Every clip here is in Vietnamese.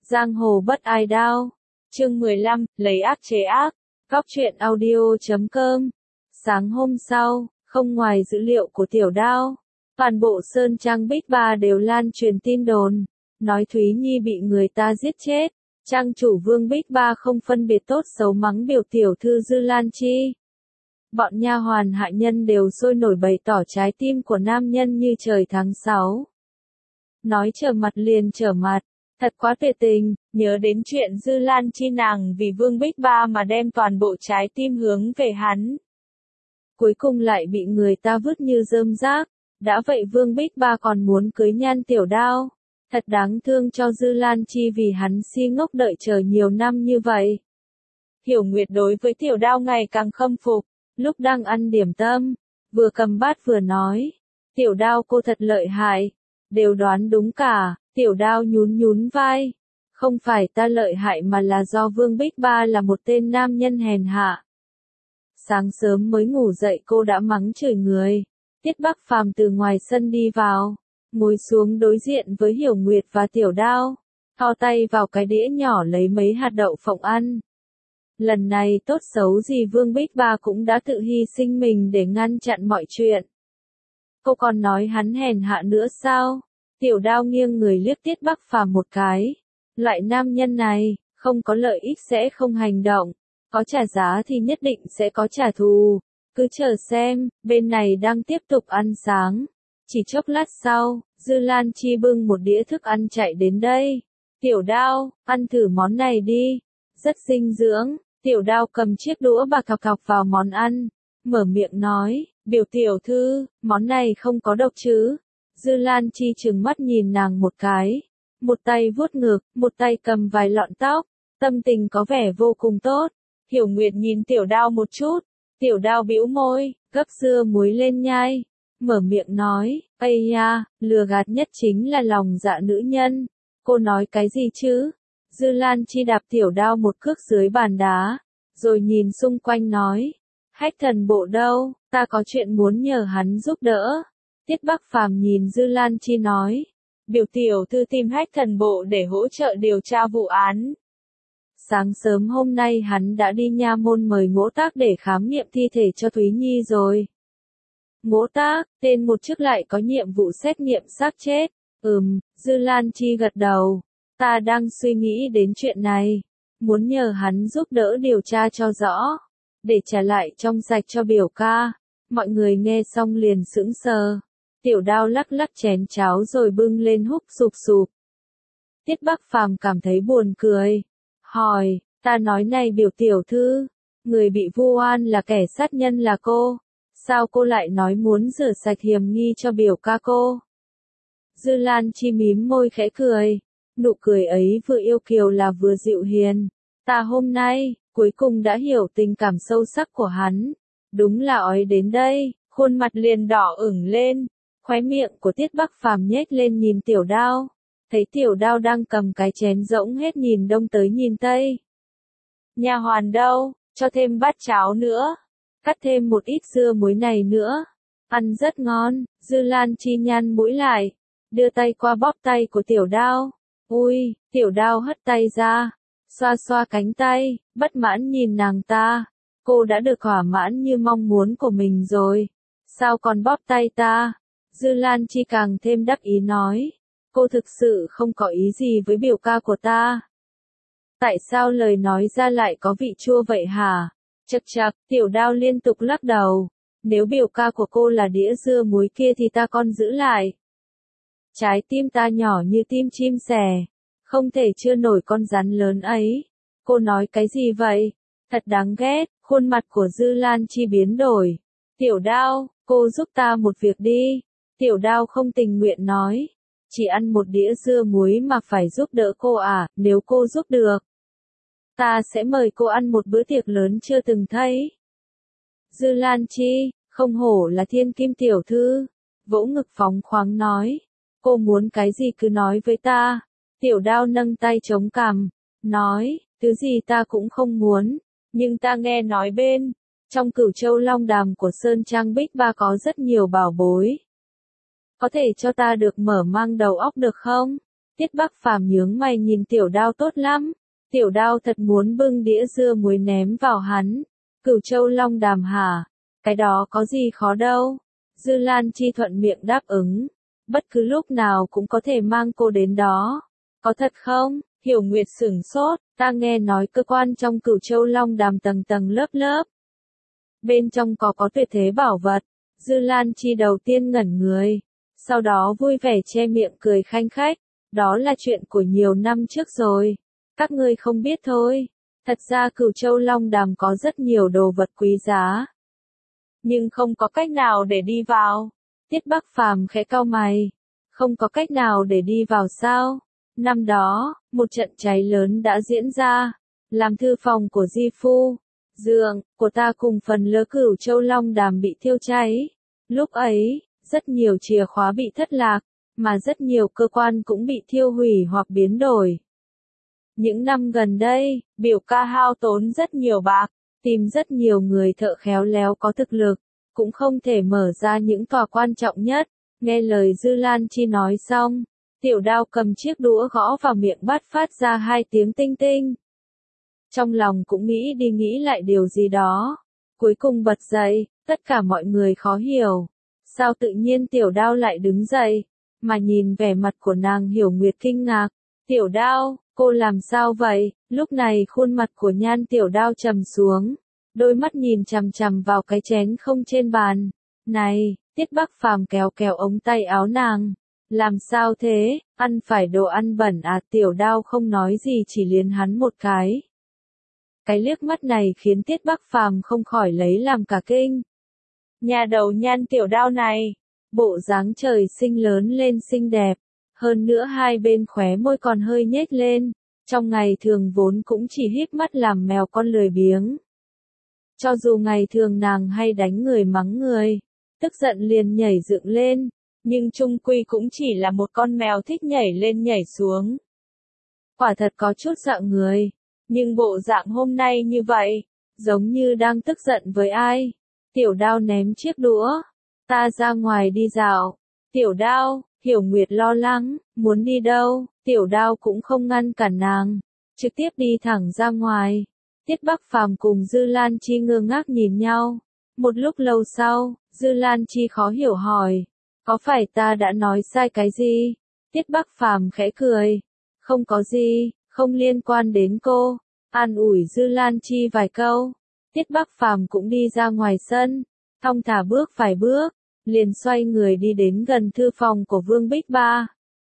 Giang hồ bất ai đao. Chương 15, lấy ác chế ác. Góc truyện audio.com. Sáng hôm sau, không ngoài dữ liệu của Tiểu Đao, toàn bộ Sơn Trang Bích Ba đều lan truyền tin đồn, nói Thúy Nhi bị người ta giết chết. Trang chủ Vương Bích Ba không phân biệt tốt xấu mắng biểu tiểu thư Dư Lan Chi. Bọn nha hoàn hạ nhân đều sôi nổi bày tỏ trái tim của nam nhân như trời tháng 6. Nói trở mặt liền trở mặt, thật quá tuyệt tình, nhớ đến chuyện Dư Lan Chi nàng vì Vương Bích Ba mà đem toàn bộ trái tim hướng về hắn. Cuối cùng lại bị người ta vứt như rơm rác, đã vậy Vương Bích Ba còn muốn cưới Nhan Tiểu Đao. Thật đáng thương cho Dư Lan Chi vì hắn si ngốc đợi chờ nhiều năm như vậy. Hiểu Nguyệt đối với Tiểu Đao ngày càng khâm phục, lúc đang ăn điểm tâm, vừa cầm bát vừa nói, Tiểu Đao cô thật lợi hại, đều đoán đúng cả. Tiểu Đao nhún nhún vai, không phải ta lợi hại mà là do Vương Bích Ba là một tên nam nhân hèn hạ. Sáng sớm mới ngủ dậy cô đã mắng chửi người. Tiết Bắc Phàm từ ngoài sân đi vào, ngồi xuống đối diện với Hiểu Nguyệt và Tiểu Đao, thò tay vào cái đĩa nhỏ lấy mấy hạt đậu phộng ăn. Lần này tốt xấu gì Vương Bích Ba cũng đã tự hy sinh mình để ngăn chặn mọi chuyện. Cô còn nói hắn hèn hạ nữa sao? Tiểu Đao nghiêng người liếc Tiết Bắc Phàm một cái. Loại nam nhân này, không có lợi ích sẽ không hành động, có trả giá thì nhất định sẽ có trả thù. Cứ chờ xem, bên này đang tiếp tục ăn sáng. Chỉ chốc lát sau, Dư Lan Chi bưng một đĩa thức ăn chạy đến đây. Tiểu Đao, ăn thử món này đi. Rất dinh dưỡng. Tiểu Đao cầm chiếc đũa và thọc thọc vào món ăn. Mở miệng nói, biểu tiểu thư, món này không có độc chứ. Dư Lan Chi trừng mắt nhìn nàng một cái. Một tay vuốt ngực, một tay cầm vài lọn tóc. Tâm tình có vẻ vô cùng tốt. Hiểu Nguyệt nhìn Tiểu Đao một chút. Tiểu Đao bĩu môi, gấp dưa muối lên nhai. Mở miệng nói, ây ya, lừa gạt nhất chính là lòng dạ nữ nhân. Cô nói cái gì chứ? Dư Lan Chi đạp Tiểu Đao một cước dưới bàn đá. Rồi nhìn xung quanh nói, Hách Thần Bộ đâu, ta có chuyện muốn nhờ hắn giúp đỡ. Tiết Bắc Phàm nhìn Dư Lan Chi nói, biểu tiểu thư tìm Hách Thần Bộ để hỗ trợ điều tra vụ án. Sáng sớm hôm nay hắn đã đi nha môn mời Ngỗ Tác để khám nghiệm thi thể cho Thúy Nhi rồi. Ngỗ Tác, tên một chức lại có nhiệm vụ xét nghiệm xác chết. Dư Lan Chi gật đầu. Ta đang suy nghĩ đến chuyện này. Muốn nhờ hắn giúp đỡ điều tra cho rõ. Để trả lại trong sạch cho biểu ca. Mọi người nghe xong liền sững sờ. Tiểu Đao lắc lắc chén cháo rồi bưng lên húp sụp sụp. Tiết Bắc Phàm cảm thấy buồn cười. Hỏi, ta nói này biểu tiểu thư, người bị vu oan là kẻ sát nhân là cô. Sao cô lại nói muốn rửa sạch hiểm nghi cho biểu ca cô? Dư Lan Chi mím môi khẽ cười. Nụ cười ấy vừa yêu kiều là vừa dịu hiền. Ta hôm nay, cuối cùng đã hiểu tình cảm sâu sắc của hắn. Đúng là ói đến đây, khuôn mặt liền đỏ ửng lên. Khóe miệng của Tiết Bắc Phàm nhếch lên nhìn Tiểu Đao. Thấy Tiểu Đao đang cầm cái chén rỗng hết nhìn đông tới nhìn tây. Nha hoàn đâu, cho thêm bát cháo nữa. Cắt thêm một ít dưa muối này nữa. Ăn rất ngon. Dư Lan Chi nhăn mũi lại. Đưa tay qua bóp tay của Tiểu Đao. Ui, Tiểu Đao hất tay ra. Xoa xoa cánh tay, bất mãn nhìn nàng ta. Cô đã được thỏa mãn như mong muốn của mình rồi. Sao còn bóp tay ta? Dư Lan Chi càng thêm đắc ý nói. Cô thực sự không có ý gì với biểu ca của ta. Tại sao lời nói ra lại có vị chua vậy hả? Chậc chậc, Tiểu Đao liên tục lắc đầu. Nếu biểu ca của cô là đĩa dưa muối kia thì ta còn giữ lại. Trái tim ta nhỏ như tim chim sẻ. Không thể chưa nổi con rắn lớn ấy. Cô nói cái gì vậy? Thật đáng ghét, khuôn mặt của Dư Lan Chi biến đổi. Tiểu Đao, cô giúp ta một việc đi. Tiểu Đao không tình nguyện nói. Chỉ ăn một đĩa dưa muối mà phải giúp đỡ cô à, nếu cô giúp được. Ta sẽ mời cô ăn một bữa tiệc lớn chưa từng thấy. Dư Lan Chi, không hổ là thiên kim tiểu thư. Vỗ ngực phóng khoáng nói. Cô muốn cái gì cứ nói với ta. Tiểu Đao nâng tay chống cằm. Nói, thứ gì ta cũng không muốn. Nhưng ta nghe nói trong Cửu Châu Long Đàm của Sơn Trang Bích Ba có rất nhiều bảo bối. Có thể cho ta được mở mang đầu óc được không? Tiết Bắc Phàm nhướng mày nhìn Tiểu Đao tốt lắm. Tiểu Đao thật muốn bưng đĩa dưa muối ném vào hắn. Cửu Châu Long Đàm hả? Cái đó có gì khó đâu. Dư Lan Chi thuận miệng đáp ứng. Bất cứ lúc nào cũng có thể mang cô đến đó. Có thật không? Hiểu Nguyệt sửng sốt, ta nghe nói cơ quan trong Cửu Châu Long Đàm tầng tầng lớp lớp. Bên trong có tuyệt thế bảo vật. Dư Lan Chi đầu tiên ngẩn người. Sau đó vui vẻ che miệng cười khanh khách. Đó là chuyện của nhiều năm trước rồi. Các ngươi không biết thôi. Thật ra Cửu Châu Long Đàm có rất nhiều đồ vật quý giá. Nhưng không có cách nào để đi vào. Tiết Bắc Phàm khẽ cau mày. Không có cách nào để đi vào sao? Năm đó, một trận cháy lớn đã diễn ra. Làm thư phòng của Di Phu, giường của ta cùng phần lớn Cửu Châu Long Đàm bị thiêu cháy. Lúc ấy, rất nhiều chìa khóa bị thất lạc, mà rất nhiều cơ quan cũng bị thiêu hủy hoặc biến đổi. Những năm gần đây, biểu ca hao tốn rất nhiều bạc, tìm rất nhiều người thợ khéo léo có thực lực, cũng không thể mở ra những tòa quan trọng nhất. Nghe lời Dư Lan Chi nói xong, Tiểu Đao cầm chiếc đũa gõ vào miệng bát phát ra 2 tiếng tinh tinh. Trong lòng cũng nghĩ đi nghĩ lại điều gì đó. Cuối cùng bật dậy, tất cả mọi người khó hiểu. Sao tự nhiên Tiểu Đao lại đứng dậy, mà nhìn vẻ mặt của nàng Hiểu Nguyệt kinh ngạc. Tiểu Đao, cô làm sao vậy? Lúc này khuôn mặt của Nhan Tiểu Đao trầm xuống. Đôi mắt nhìn chằm chằm vào cái chén không trên bàn. Này, Tiết Bắc Phàm kéo kéo ống tay áo nàng. Làm sao thế, ăn phải đồ ăn bẩn à? Tiểu Đao không nói gì chỉ liếc hắn một cái. Cái liếc mắt này khiến Tiết Bắc Phàm không khỏi lấy làm cả kinh. Nhà đầu Nhan Tiểu Đao này, bộ dáng trời sinh lớn lên xinh đẹp, hơn nữa hai bên khóe môi còn hơi nhếch lên, trong ngày thường vốn cũng chỉ híp mắt làm mèo con lười biếng. Cho dù ngày thường nàng hay đánh người mắng người, tức giận liền nhảy dựng lên, nhưng chung quy cũng chỉ là một con mèo thích nhảy lên nhảy xuống. Quả thật có chút dạng người, nhưng bộ dạng hôm nay như vậy, giống như đang tức giận với ai. Tiểu Đao ném chiếc đũa. Ta ra ngoài đi dạo. Tiểu Đao, Hiểu Nguyệt lo lắng, muốn đi đâu? Tiểu Đao cũng không ngăn cản nàng, trực tiếp đi thẳng ra ngoài. Tiết Bắc Phàm cùng Dư Lan Chi ngơ ngác nhìn nhau. Một lúc lâu sau, Dư Lan Chi khó hiểu hỏi, có phải ta đã nói sai cái gì? Tiết Bắc Phàm khẽ cười, không có gì, không liên quan đến cô. An ủi Dư Lan Chi vài câu. Tiết Bắc Phàm cũng đi ra ngoài sân, thong thả bước vài bước, liền xoay người đi đến gần thư phòng của Vương Bích Ba.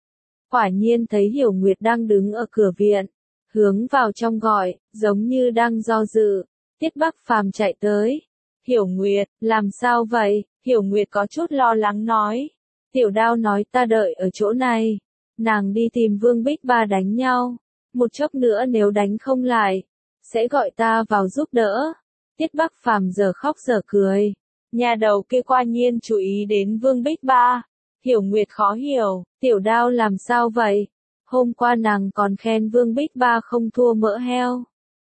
Quả nhiên thấy Hiểu Nguyệt đang đứng ở cửa viện, hướng vào trong gọi, giống như đang do dự. Tiết Bắc Phàm chạy tới. Hiểu Nguyệt, làm sao vậy? Hiểu Nguyệt có chút lo lắng nói. Tiểu Đao nói ta đợi ở chỗ này. Nàng đi tìm Vương Bích Ba đánh nhau. Một chốc nữa nếu đánh không lại, sẽ gọi ta vào giúp đỡ. Tiết Bắc Phàm giờ khóc giờ cười. Nhà đầu kia quả nhiên chú ý đến Vương Bích Ba. Hiểu Nguyệt khó hiểu, Tiểu Đao làm sao vậy? Hôm qua nàng còn khen Vương Bích Ba không thua mỡ heo.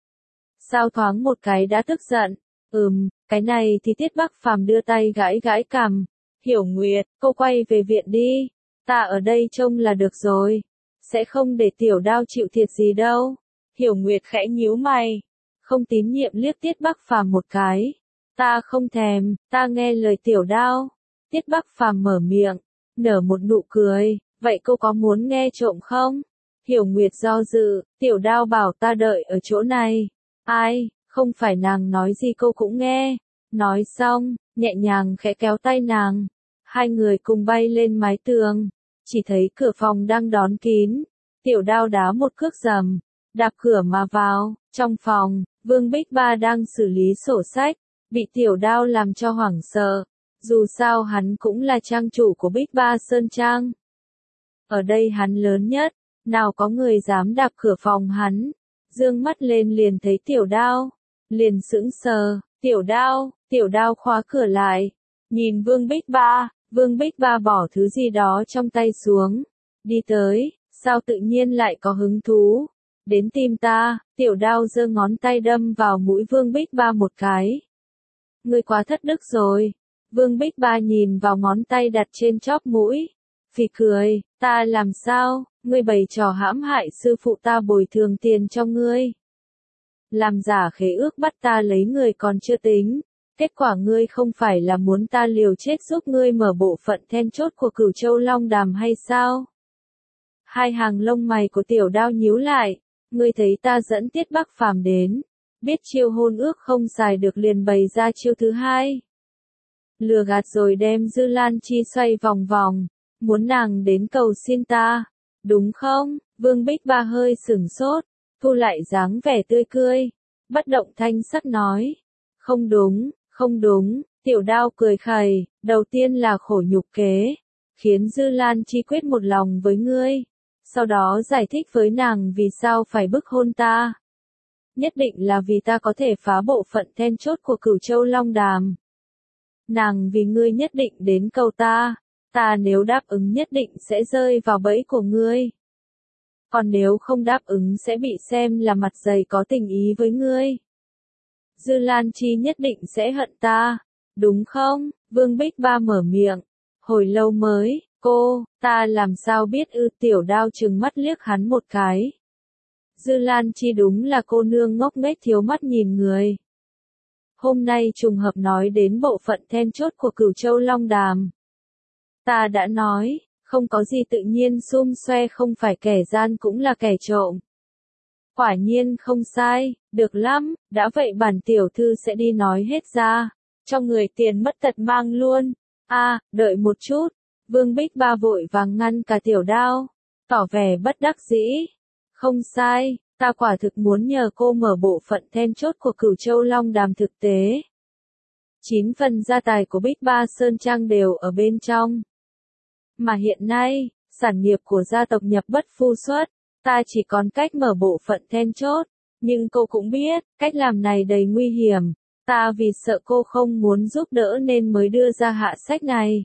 Sao thoáng một cái đã tức giận? Cái này thì Tiết Bắc Phàm đưa tay gãi gãi cằm. Hiểu Nguyệt, cô quay về viện đi. Ta ở đây trông là được rồi. Sẽ không để Tiểu Đao chịu thiệt gì đâu. Hiểu Nguyệt khẽ nhíu mày. Không tín nhiệm liếc Tiết Bắc Phàm một cái. Ta không thèm, ta nghe lời Tiểu Đao. Tiết Bắc Phàm mở miệng, nở một nụ cười. Vậy cô có muốn nghe trộm không? Hiểu Nguyệt do dự, Tiểu Đao bảo ta đợi ở chỗ này. Ai, không phải nàng nói gì cô cũng nghe. Nói xong, nhẹ nhàng khẽ kéo tay nàng. Hai người cùng bay lên mái tường. Chỉ thấy cửa phòng đang đón kín. Tiểu Đao đá một cước dầm, đạp cửa mà vào. Trong phòng, Vương Bích Ba đang xử lý sổ sách, bị Tiểu Đao làm cho hoảng sợ. Dù sao hắn cũng là trang chủ của Bích Ba Sơn Trang. Ở đây hắn lớn nhất, nào có người dám đạp cửa phòng hắn. Dương mắt lên liền thấy Tiểu Đao, liền sững sờ. Tiểu Đao khóa cửa lại, nhìn Vương Bích Ba bỏ thứ gì đó trong tay xuống, đi tới, sao tự nhiên lại có hứng thú, đến tìm ta. Tiểu Đao giơ ngón tay đâm vào mũi Vương Bích Ba một cái. Ngươi quá thất đức rồi. Vương Bích Ba nhìn vào ngón tay đặt trên chóp mũi, Phì cười, ta làm sao, ngươi bày trò hãm hại sư phụ ta bồi thường tiền cho ngươi. Làm giả khế ước bắt ta lấy người còn chưa tính. Kết quả ngươi không phải là muốn ta liều chết giúp ngươi mở bộ phận then chốt của Cửu Châu Long Đàm hay sao? Hai hàng lông mày của Tiểu Đao nhíu lại, ngươi thấy ta dẫn Tiết Bắc Phàm đến, biết chiêu hôn ước không xài được liền bày ra chiêu thứ hai. Lừa gạt rồi đem Dư Lan Chi xoay vòng vòng, muốn nàng đến cầu xin ta, đúng không? Vương Bích Ba hơi sửng sốt, thu lại dáng vẻ tươi cười, bất động thanh sắc nói, không đúng. Không đúng, Tiểu Đao cười khẩy, đầu tiên là khổ nhục kế, khiến Dư Lan Chi quyết một lòng với ngươi, sau đó giải thích với nàng vì sao phải bức hôn ta. Nhất định là vì ta có thể phá bộ phận then chốt của Cửu Châu Long Đàm. Nàng vì ngươi nhất định đến cầu ta, ta nếu đáp ứng nhất định sẽ rơi vào bẫy của ngươi. Còn nếu không đáp ứng sẽ bị xem là mặt dày có tình ý với ngươi. Dư Lan Chi nhất định sẽ hận ta, đúng không? Vương Bích Ba mở miệng, hồi lâu mới, ta làm sao biết ư? Tiểu Đao trừng mắt liếc hắn một cái. Dư Lan Chi đúng là cô nương ngốc nghếch thiếu mắt nhìn người. Hôm nay trùng hợp nói đến bộ phận then chốt của Cửu Châu Long Đàm. Ta đã nói, không có gì tự nhiên xum xoe không phải kẻ gian cũng là kẻ trộm. Quả nhiên không sai, được lắm, đã vậy bản tiểu thư sẽ đi nói hết ra, cho người tiền mất tật mang luôn. Đợi một chút, Vương Bích Ba vội vàng ngăn cả Tiểu Đao, tỏ vẻ bất đắc dĩ. Không sai, ta quả thực muốn nhờ cô mở bộ phận then chốt của Cửu Châu Long Đàm thực tế. 9 phần gia tài của Bích Ba Sơn Trang đều ở bên trong. Mà hiện nay, sản nghiệp của gia tộc nhập bất phu xuất. Ta chỉ còn cách mở bộ phận then chốt, nhưng cô cũng biết, cách làm này đầy nguy hiểm, ta vì sợ cô không muốn giúp đỡ nên mới đưa ra hạ sách này.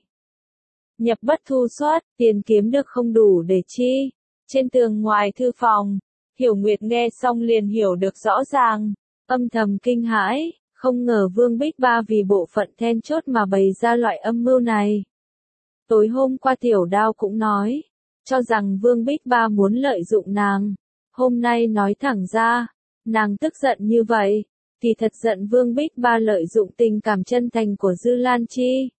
Nhập bất thu xuất, tiền kiếm được không đủ để chi. Trên tường ngoài thư phòng, Hiểu Nguyệt nghe xong liền hiểu được rõ ràng, âm thầm kinh hãi, không ngờ Vương Bích Ba vì bộ phận then chốt mà bày ra loại âm mưu này. Tối hôm qua Tiểu Đao cũng nói, cho rằng Vương Bích Ba muốn lợi dụng nàng. Hôm nay nói thẳng ra, nàng tức giận như vậy, thì thật giận Vương Bích Ba lợi dụng tình cảm chân thành của Dư Lan Chi.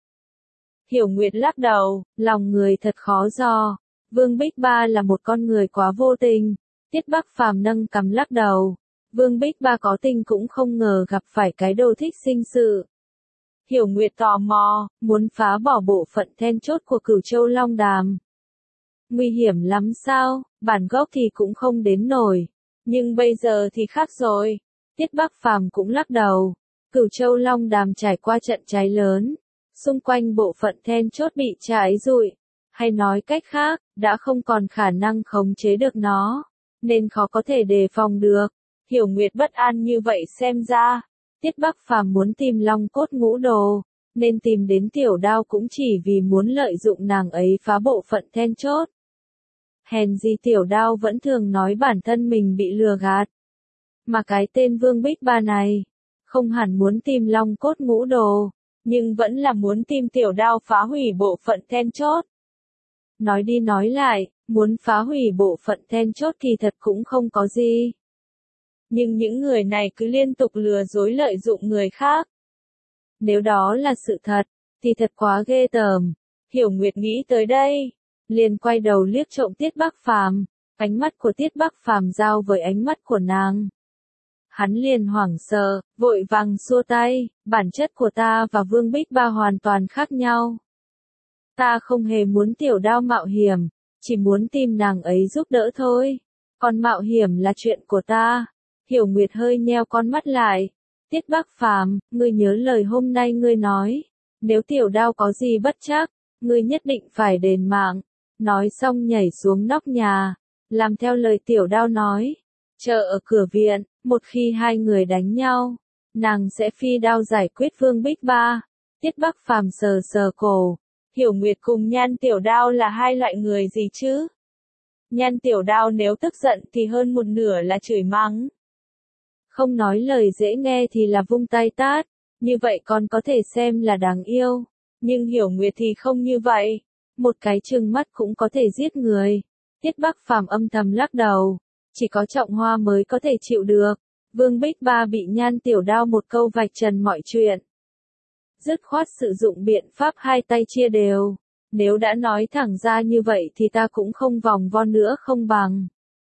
Hiểu Nguyệt lắc đầu, lòng người thật khó dò. Vương Bích Ba là một con người quá vô tình. Tiết Bắc Phàm nâng cằm lắc đầu. Vương Bích Ba có tình cũng không ngờ gặp phải cái đồ thích sinh sự. Hiểu Nguyệt tò mò, muốn phá bỏ bộ phận then chốt của Cửu Châu Long Đàm. Nguy hiểm lắm sao, bản gốc thì cũng không đến nổi. Nhưng bây giờ thì khác rồi. Tiết Bắc Phàm cũng lắc đầu. Cửu Châu Long Đàm trải qua trận cháy lớn. Xung quanh bộ phận then chốt bị cháy rụi. Hay nói cách khác, đã không còn khả năng khống chế được nó. Nên khó có thể đề phòng được. Hiểu Nguyệt bất an như vậy xem ra. Tiết Bắc Phàm muốn tìm Long Cốt Ngũ Đồ. Nên tìm đến Tiểu Đao cũng chỉ vì muốn lợi dụng nàng ấy phá bộ phận then chốt. Hèn gì Tiểu Đao vẫn thường nói bản thân mình bị lừa gạt. Mà cái tên Vương Bích Ba này, không hẳn muốn tìm Long Cốt Ngũ Đồ, nhưng vẫn là muốn tìm Tiểu Đao phá hủy bộ phận then chốt. Nói đi nói lại, muốn phá hủy bộ phận then chốt thì thật cũng không có gì. Nhưng những người này cứ liên tục lừa dối lợi dụng người khác. Nếu đó là sự thật, thì thật quá ghê tởm. Hiểu Nguyệt nghĩ tới đây, liền quay đầu liếc trộm Tiết Bắc Phàm, ánh mắt của Tiết Bắc Phàm giao với ánh mắt của nàng. Hắn liền hoảng sợ, vội vàng xua tay, bản chất của ta và Vương Bích Ba hoàn toàn khác nhau. Ta không hề muốn Tiểu Đao mạo hiểm, chỉ muốn tìm nàng ấy giúp đỡ thôi. Còn mạo hiểm là chuyện của ta. Hiểu Nguyệt hơi nheo con mắt lại. Tiết Bắc Phàm, ngươi nhớ lời hôm nay ngươi nói. Nếu Tiểu Đao có gì bất trắc, ngươi nhất định phải đền mạng. Nói xong nhảy xuống nóc nhà. Làm theo lời Tiểu Đao nói. Chờ ở cửa viện, một khi hai người đánh nhau, nàng sẽ phi đao giải quyết Vương Bích Ba. Tiết Bắc Phàm sờ sờ cổ. Hiểu Nguyệt cùng Nhan Tiểu Đao là hai loại người gì chứ? Nhan Tiểu Đao nếu tức giận thì hơn một nửa là chửi mắng. Không nói lời dễ nghe thì là vung tay tát, như vậy còn có thể xem là đáng yêu. Nhưng Hiểu Nguyệt thì không như vậy. một cái trừng mắt cũng có thể giết người. Tiết Bắc Phàm âm thầm lắc đầu, chỉ có Trọng Hoa mới có thể chịu được. Vương Bích Ba bị Nhan Tiểu Đao một câu vạch trần mọi chuyện. Dứt khoát sử dụng biện pháp hai tay chia đều. Nếu đã nói thẳng ra như vậy thì ta cũng không vòng vo nữa không bằng.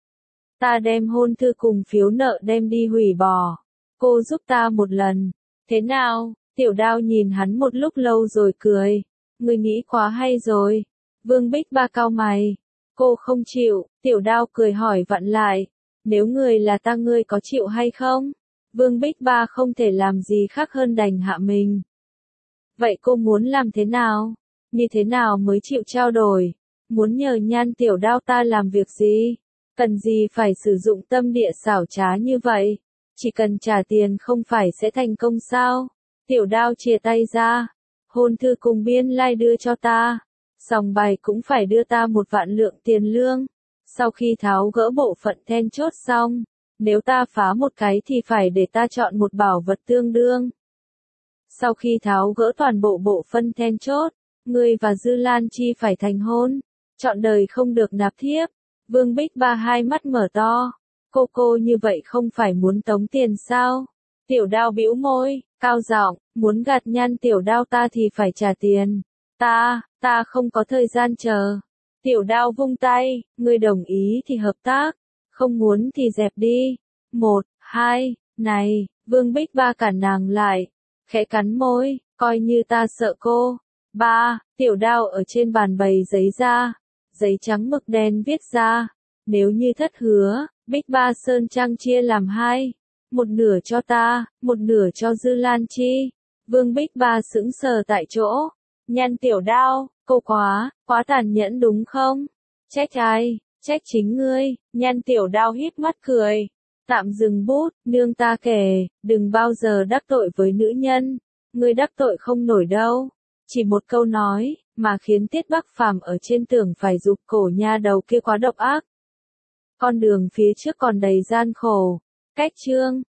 Ta đem hôn thư cùng phiếu nợ đem đi hủy bỏ. Cô giúp ta một lần. Thế nào? Tiểu Đao nhìn hắn một lúc lâu rồi cười. Ngươi nghĩ quá hay rồi. Vương Bích Ba cau mày. Cô không chịu. Tiểu Đao cười hỏi vặn lại. Nếu người là ta ngươi có chịu hay không? Vương Bích Ba không thể làm gì khác hơn đành hạ mình. Vậy cô muốn làm thế nào? Như thế nào mới chịu trao đổi? Muốn nhờ Nhan Tiểu Đao ta làm việc gì? Cần gì phải sử dụng tâm địa xảo trá như vậy? Chỉ cần trả tiền không phải sẽ thành công sao? Tiểu Đao chìa tay ra. Hôn thư cùng biên lai đưa cho ta. Sòng bài cũng phải đưa ta 1 vạn lượng tiền lương. Sau khi tháo gỡ bộ phận then chốt xong, nếu ta phá một cái thì phải để ta chọn một bảo vật tương đương. Sau khi tháo gỡ toàn bộ bộ phận then chốt, ngươi và Dư Lan Chi phải thành hôn, trọn đời không được nạp thiếp. Vương Bích Ba hai mắt mở to, cô như vậy không phải muốn tống tiền sao? Tiểu Đao bĩu môi, cao giọng, muốn gạt Nhan Tiểu Đao ta thì phải trả tiền. Ta không có thời gian chờ. Tiểu Đao vung tay, ngươi đồng ý thì hợp tác, không muốn thì dẹp đi. 1, 2, này, Vương Bích Ba cản nàng lại, khẽ cắn môi, coi như ta sợ cô. 3, Tiểu Đao ở trên bàn bày giấy ra, giấy trắng mực đen viết ra, nếu như thất hứa, Bích Ba Sơn Trang chia làm 2, 1 nửa cho ta, 1 nửa cho Dư Lan Chi. Vương Bích Ba sững sờ tại chỗ. Nhan Tiểu Đao, cô quá tàn nhẫn đúng không? Trách ai? Trách chính ngươi. Nhan Tiểu Đao híp mắt cười. Tạm dừng bút, nương ta kể, đừng bao giờ đắc tội với nữ nhân. Ngươi đắc tội không nổi đâu. Chỉ một câu nói, mà khiến Tiết Bắc Phàm ở trên tường phải rụt cổ nha đầu kia quá độc ác. Con đường phía trước còn đầy gian khổ. Cách chương